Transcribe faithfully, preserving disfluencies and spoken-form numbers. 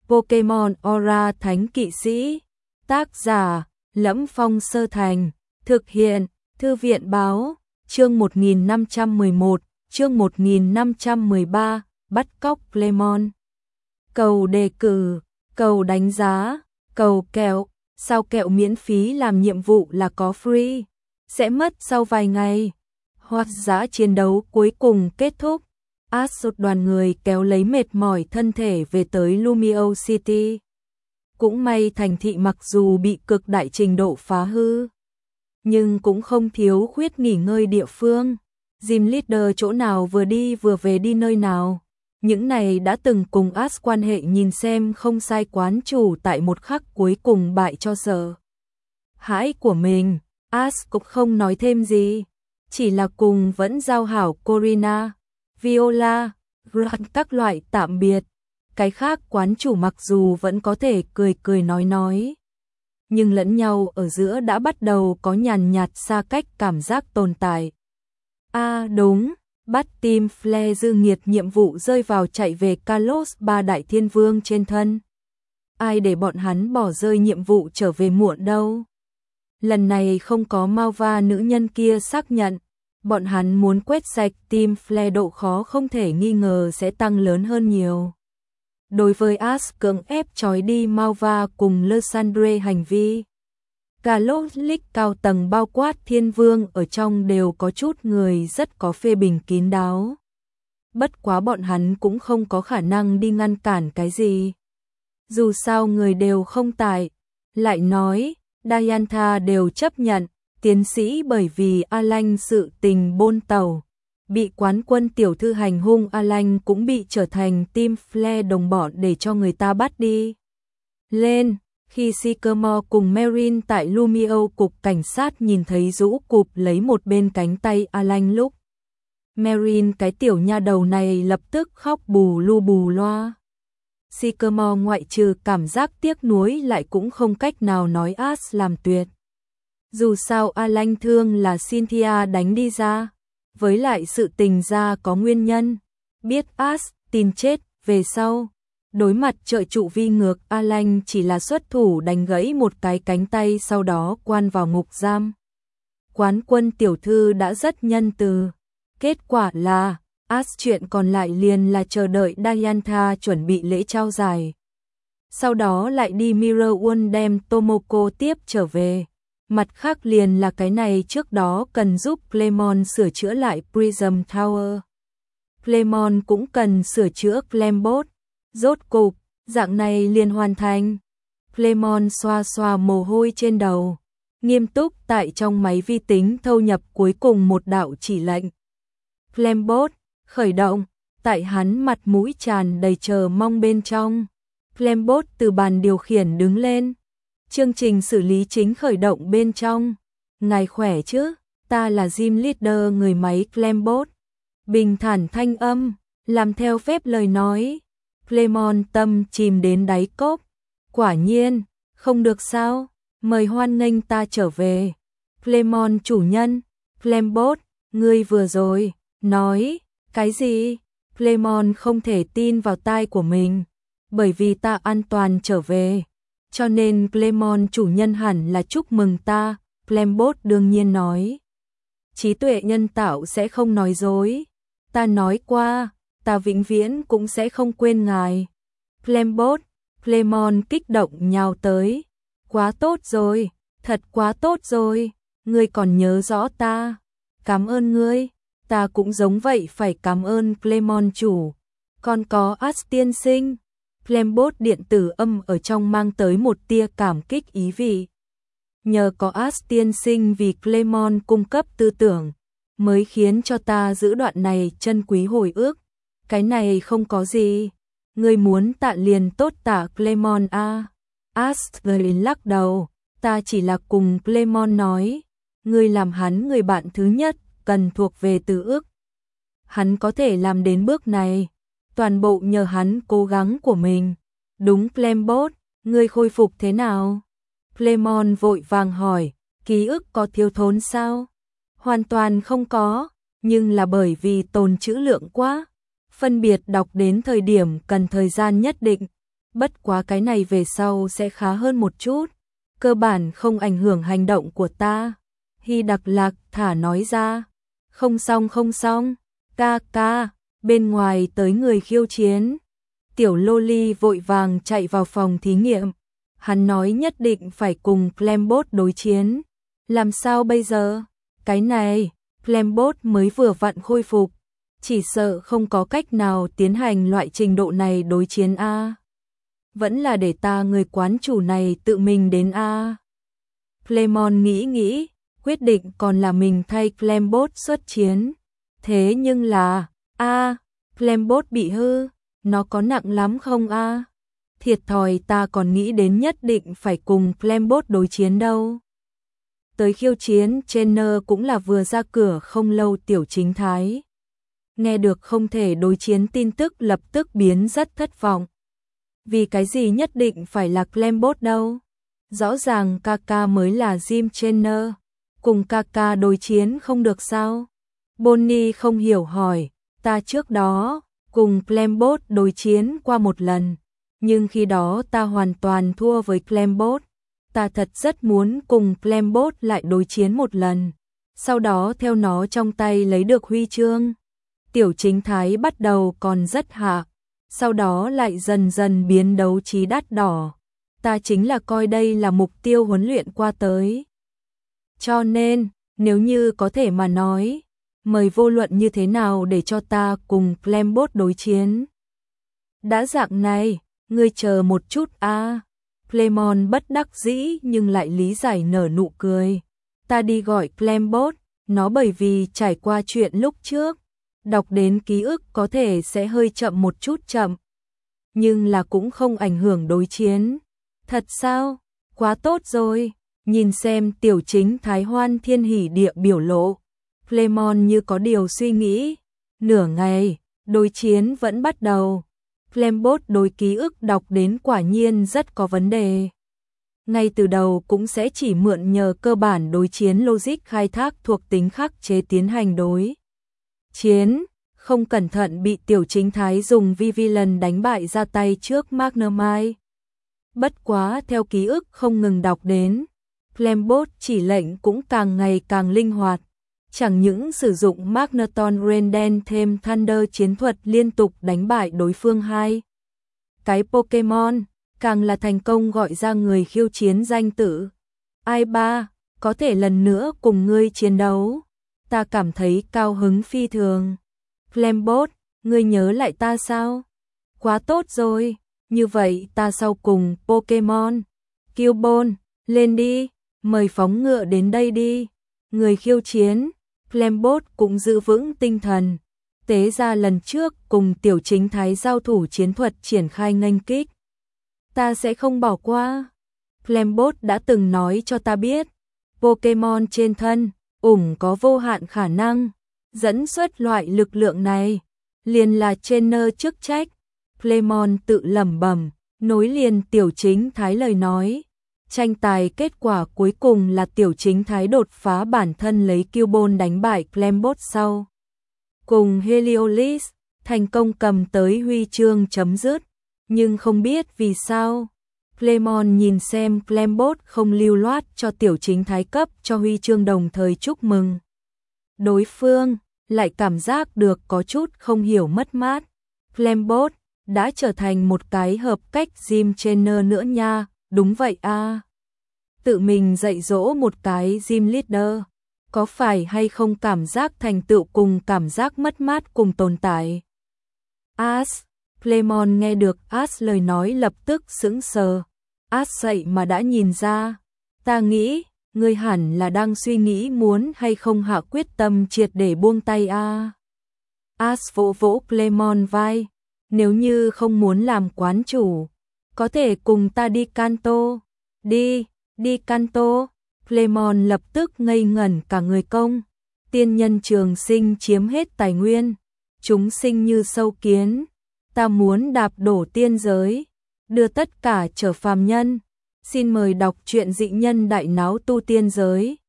Pokemon Aura Thánh Kỵ Sĩ. Tác giả: Lẫm Phong Sơ Thành. Thực hiện: Thư viện báo. Chương một nghìn năm trăm mười một, chương một nghìn năm trăm mười ba, bắt cóc Clemon. Cầu đề cử, cầu đánh giá, cầu kẹo. Sao kẹo miễn phí làm nhiệm vụ là có free? Sẽ mất sau vài ngày. Hoạt giá chiến đấu cuối cùng kết thúc. Ash đoàn người kéo lấy mệt mỏi thân thể về tới Lumiose City. Cũng may thành thị mặc dù bị cực đại trình độ phá hư, nhưng cũng không thiếu khuyết nghỉ ngơi địa phương. Gym Leader chỗ nào vừa đi vừa về đi nơi nào. Những này đã từng cùng Ash quan hệ nhìn xem không sai quán chủ tại một khắc cuối cùng bại cho sợ hãi của mình. Ash cũng không nói thêm gì, chỉ là cùng vẫn giao hảo Corina, Viola, Grant các loại tạm biệt. Cái khác quán chủ mặc dù vẫn có thể cười cười nói nói, nhưng lẫn nhau ở giữa đã bắt đầu có nhàn nhạt xa cách cảm giác tồn tại. À đúng, bắt team Flare dư nghiệt nhiệm vụ rơi vào chạy về Kalos ba đại thiên vương trên thân. Ai để bọn hắn bỏ rơi nhiệm vụ trở về muộn đâu. Lần này không có Malva nữ nhân kia xác nhận, bọn hắn muốn quét sạch team Flare độ khó không thể nghi ngờ sẽ tăng lớn hơn nhiều. Đối với Ash cưỡng ép trói đi Malva cùng Lysandre hành vi, Kalos League cao tầng bao quát thiên vương ở trong đều có chút người rất có phê bình kín đáo. Bất quá bọn hắn cũng không có khả năng đi ngăn cản cái gì. Dù sao người đều không tại. Lại nói, Diantha đều chấp nhận, tiến sĩ bởi vì Alan sự tình bôn tàu. Bị quán quân tiểu thư hành hung, Alan cũng bị trở thành team Flare đồng bọn để cho người ta bắt đi. Lên, khi Sycamore cùng Marin tại Lumio cục cảnh sát nhìn thấy rũ cụp lấy một bên cánh tay Alan lúc, Marin cái tiểu nha đầu này lập tức khóc bù lu bù loa. Sycamore ngoại trừ cảm giác tiếc nuối lại cũng không cách nào nói Ash làm tuyệt. Dù sao Alan thương là Cynthia đánh đi ra, với lại sự tình ra có nguyên nhân. Biết Ash tin chết về sau, đối mặt trợ trụ vi ngược, Alan chỉ là xuất thủ đánh gãy một cái cánh tay sau đó quan vào ngục giam. Quán quân tiểu thư đã rất nhân từ. Kết quả là Ash chuyện còn lại liền là chờ đợi Diantha chuẩn bị lễ trao giải. Sau đó lại đi Mirror World đem Tomoko tiếp trở về. Mặt khác liền là cái này trước đó cần giúp Clemon sửa chữa lại Prism Tower. Clemon cũng cần sửa chữa Clambot. Rốt cục, dạng này liền hoàn thành. Clemon xoa xoa mồ hôi trên đầu, nghiêm túc tại trong máy vi tính thâu nhập cuối cùng một đạo chỉ lệnh. Clambot khởi động, tại hắn mặt mũi tràn đầy chờ mong bên trong. Clambot từ bàn điều khiển đứng lên. Chương trình xử lý chính khởi động bên trong. Ngài khỏe chứ? Ta là Gym Leader người máy Clambot. Bình thản thanh âm, làm theo phép lời nói. Clemon tâm chìm đến đáy cốc. Quả nhiên, không được sao? Mời hoan nghênh ta trở về. Clemon chủ nhân. Clambot, ngươi vừa rồi nói cái gì? Clemon không thể tin vào tai của mình, bởi vì ta an toàn trở về, cho nên Clemon chủ nhân hẳn là chúc mừng ta. Clambot đương nhiên nói. Trí tuệ nhân tạo sẽ không nói dối. Ta nói qua, ta vĩnh viễn cũng sẽ không quên ngài. Clambot, Clemon kích động nhào tới. Quá tốt rồi, thật quá tốt rồi, ngươi còn nhớ rõ ta. Cảm ơn ngươi. Ta cũng giống vậy, phải cảm ơn Clemon chủ. Còn có Ash tiên sinh. Clambot điện tử âm ở trong mang tới một tia cảm kích ý vị. Nhờ có Ash tiên sinh vì Clemon cung cấp tư tưởng, mới khiến cho ta giữ đoạn này chân quý hồi ức. Cái này không có gì. Ngươi muốn tạ liền tốt tạ Clemon a. Ash lắc đầu. Ta chỉ là cùng Clemon nói, ngươi làm hắn người bạn thứ nhất, cần thuộc về từ ước. Hắn có thể làm đến bước này, toàn bộ nhờ hắn cố gắng của mình. Đúng Clambot, ngươi khôi phục thế nào? Clemon vội vàng hỏi, ký ức có thiếu thốn sao? Hoàn toàn không có, nhưng là bởi vì tồn trữ lượng quá. Phân biệt đọc đến thời điểm cần thời gian nhất định, Bất quá cái này về sau sẽ khá hơn một chút, cơ bản không ảnh hưởng hành động của ta. Hy Đặc Lạc thả nói ra. Không xong không xong, ca ca, bên ngoài tới người khiêu chiến. Tiểu Loli vội vàng chạy vào phòng thí nghiệm. Hắn nói nhất định phải cùng Clembot đối chiến. Làm sao bây giờ? Cái này, Clembot mới vừa vặn khôi phục. Chỉ sợ không có cách nào tiến hành loại trình độ này đối chiến A. Vẫn là để ta người quán chủ này tự mình đến A. Clemon nghĩ nghĩ, quyết định còn là mình thay Clembot xuất chiến. Thế nhưng là, A, Clembot bị hư, nó có nặng lắm không A? Thiệt thòi ta còn nghĩ đến nhất định phải cùng Clembot đối chiến đâu. Tới khiêu chiến, trainer cũng là vừa ra cửa không lâu Tiểu Chính Thái. Nghe được không thể đối chiến tin tức lập tức biến rất thất vọng. Vì cái gì nhất định phải là Clembot đâu? Rõ ràng Kaka mới là gym trainer, cùng Kaka đối chiến không được sao? Bonnie không hiểu hỏi, ta trước đó cùng Clembot đối chiến qua một lần, nhưng khi đó ta hoàn toàn thua với Clembot. Ta thật rất muốn cùng Clembot lại đối chiến một lần, sau đó theo nó trong tay lấy được huy chương. Tiểu Chính Thái bắt đầu còn rất hạ, sau đó lại dần dần biến đấu trí đắt đỏ. Ta chính là coi đây là mục tiêu huấn luyện qua tới. Cho nên, nếu như có thể mà nói, mời vô luận như thế nào để cho ta cùng Clembot đối chiến. Đã dạng này, ngươi chờ một chút a. À. Clemon bất đắc dĩ nhưng lại lý giải nở nụ cười. Ta đi gọi Clembot, nó bởi vì trải qua chuyện lúc trước, đọc đến ký ức có thể sẽ hơi chậm một chút chậm, nhưng là cũng không ảnh hưởng đối chiến. Thật sao? Quá tốt rồi. Nhìn xem Tiểu Chính Thái hoan thiên hỉ địa biểu lộ, Clemon như có điều suy nghĩ. Nửa ngày, đối chiến vẫn bắt đầu. Clembot đối ký ức đọc đến quả nhiên rất có vấn đề. Ngay từ đầu cũng sẽ chỉ mượn nhờ cơ bản đối chiến logic khai thác thuộc tính khắc chế tiến hành đối chiến, không cẩn thận bị Tiểu Chính Thái dùng Vi-Vi-Lần đánh bại ra tay trước Magnemite. Bất quá theo ký ức không ngừng đọc đến, Clembot chỉ lệnh cũng càng ngày càng linh hoạt. Chẳng những sử dụng Magneton Renden thêm Thunder chiến thuật liên tục đánh bại đối phương hai cái Pokemon, càng là thành công gọi ra người khiêu chiến danh tử. Ai ba, có thể lần nữa cùng ngươi chiến đấu. Ta cảm thấy cao hứng phi thường. Clembot, ngươi nhớ lại ta sao? Quá tốt rồi, như vậy ta sau cùng Pokemon. Cubone, lên đi, mời phóng ngựa đến đây đi. Người khiêu chiến. Clembot cũng giữ vững tinh thần, tế ra lần trước cùng Tiểu Chính Thái giao thủ chiến thuật triển khai nghênh kích. Ta sẽ không bỏ qua. Clembot đã từng nói cho ta biết, Pokemon trên thân, ủng có vô hạn khả năng, dẫn xuất loại lực lượng này, liền là trainer chức trách. Clemon tự lẩm bẩm, nối liền Tiểu Chính Thái lời nói. Tranh tài kết quả cuối cùng là Tiểu Chính Thái đột phá bản thân lấy Cubone đánh bại Clembot sau. Cùng Heliolisk, thành công cầm tới huy chương chấm dứt. Nhưng không biết vì sao, Clemon nhìn xem Clembot không lưu loát cho Tiểu Chính Thái cấp cho huy chương đồng thời chúc mừng. Đối phương, lại cảm giác được có chút không hiểu mất mát. Clembot, đã trở thành một cái hợp cách gym trainer nữa nha. Đúng vậy a. À. Tự mình dạy dỗ một cái gym leader, có phải hay không cảm giác thành tựu cùng cảm giác mất mát cùng tồn tại? Ash, Clemon nghe được Ash lời nói lập tức sững sờ. Ash dậy mà đã nhìn ra. Ta nghĩ, ngươi hẳn là đang suy nghĩ muốn hay không hạ quyết tâm triệt để buông tay a. À. Ash vỗ vỗ Clemon vai. Nếu như không muốn làm quán chủ, có thể cùng ta đi Kanto. Đi, đi Kanto. Clemon lập tức ngây ngẩn cả người công. Tiên nhân trường sinh chiếm hết tài nguyên. Chúng sinh như sâu kiến. Ta muốn đạp đổ tiên giới, đưa tất cả trở phàm nhân. Xin mời đọc truyện Dị Nhân Đại Náo Tu Tiên Giới.